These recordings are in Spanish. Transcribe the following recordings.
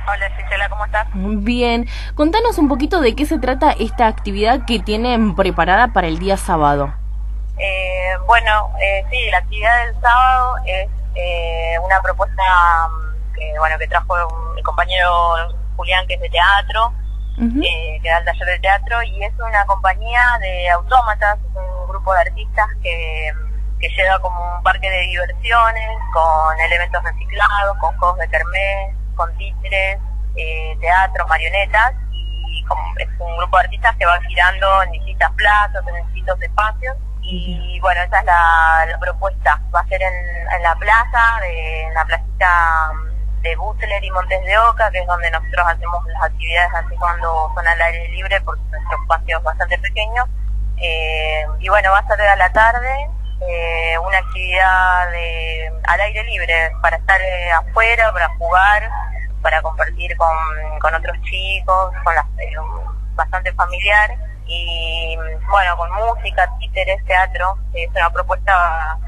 Hola Gisela, ¿cómo estás? Bien, contanos un poquito de qué se trata esta actividad que tienen preparada para el día sábado. Sí, la actividad del sábado es una propuesta que trajo mi compañero Julián, que es de teatro, Ujú. que da el taller de teatro, y es una compañía de autómatas, es un grupo de artistas que lleva como un parque de diversiones, con elementos reciclados, con juegos de kermés, con títeres, teatro, marionetas, y es un grupo de artistas que va girando en distintas plazas, en distintos espacios. Y bueno, esa es la propuesta. Va a ser en la plaza, en la placita de Butler y Montes de Oca, que es donde nosotros hacemos las actividades así cuando son al aire libre, porque nuestro espacio es bastante pequeño. Y bueno, va a ser a la tarde, una actividad al aire libre, para estar afuera, para jugar, para compartir con otros chicos, bastante familiar. Y bueno, con música, títeres, teatro, es una propuesta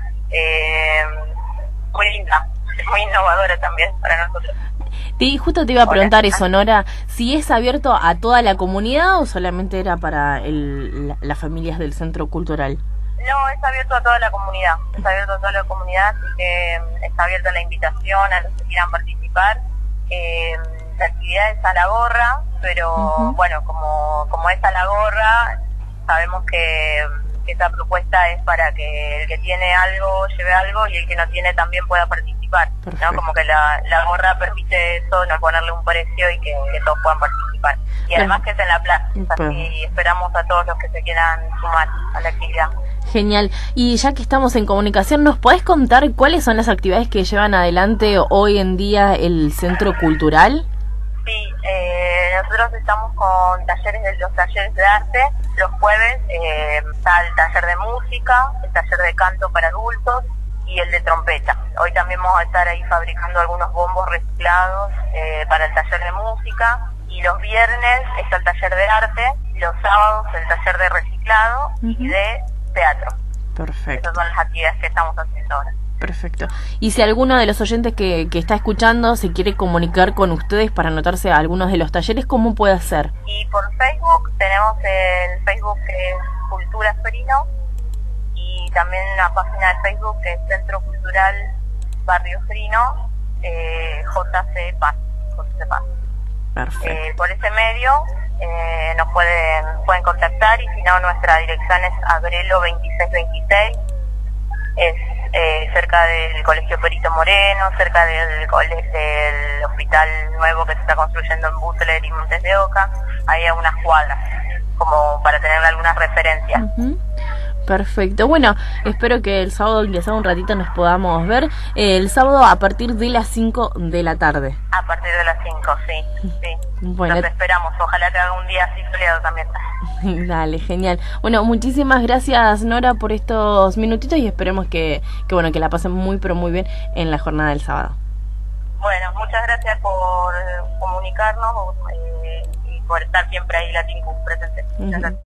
muy linda, muy innovadora también para nosotros. Justo te iba a Hola. preguntar eso, Nora, si es abierto a toda la comunidad o solamente era para las familias del centro cultural. No, es abierto a toda la comunidad, es abierto a toda la comunidad, así que está abierta la invitación a los que quieran participar. La actividad es a la gorra, pero bueno, como es a la gorra, sabemos que esta propuesta es para que el que tiene algo lleve algo y el que no tiene también pueda participar, ¿no? Como que la gorra permite eso, no ponerle un precio y que todos puedan participar. Y además que es en la plaza, así esperamos a todos los que se quieran sumar a la actividad. Genial. Y ya que estamos en comunicación, ¿nos podés contar cuáles son las actividades que llevan adelante hoy en día el Centro Cultural? Sí, nosotros estamos con los talleres de arte. Los jueves está el taller de música, el taller de canto para adultos y el de trompeta. Hoy también vamos a estar ahí fabricando algunos bombos reciclados para el taller de música. Y los viernes está el taller de arte, los sábados el taller de reciclado y de teatro. Perfecto. Esas son las actividades que estamos haciendo ahora. Perfecto. Y si alguno de los oyentes que está escuchando se quiere comunicar con ustedes para anotarse a algunos de los talleres, ¿cómo puede hacer? Y por Facebook tenemos el Facebook que es Cultura Ferino, y también una página de Facebook que es Centro Cultural Barrio Ferino, JC Paz. Perfecto. Por ese medio nos pueden contactar, y si no, nuestra dirección es Agrelo 2626, es cerca del Colegio Perito Moreno, cerca del hospital nuevo que se está construyendo en Butler y Montes de Oca. Hay unas cuadras, como para tener algunas referencias. Perfecto. Bueno, espero que el sábado, aunque sea un ratito, nos podamos ver. El sábado a partir de las 5 de la tarde. A partir de las 5, sí. Bueno. Los esperamos. Ojalá que haga un día así soleado también. Dale, genial. Bueno, muchísimas gracias, Nora, por estos minutitos, y esperemos que la pasen muy, pero muy bien en la jornada del sábado. Bueno, muchas gracias por comunicarnos y por estar siempre ahí, Latincu, presente. Muchas gracias.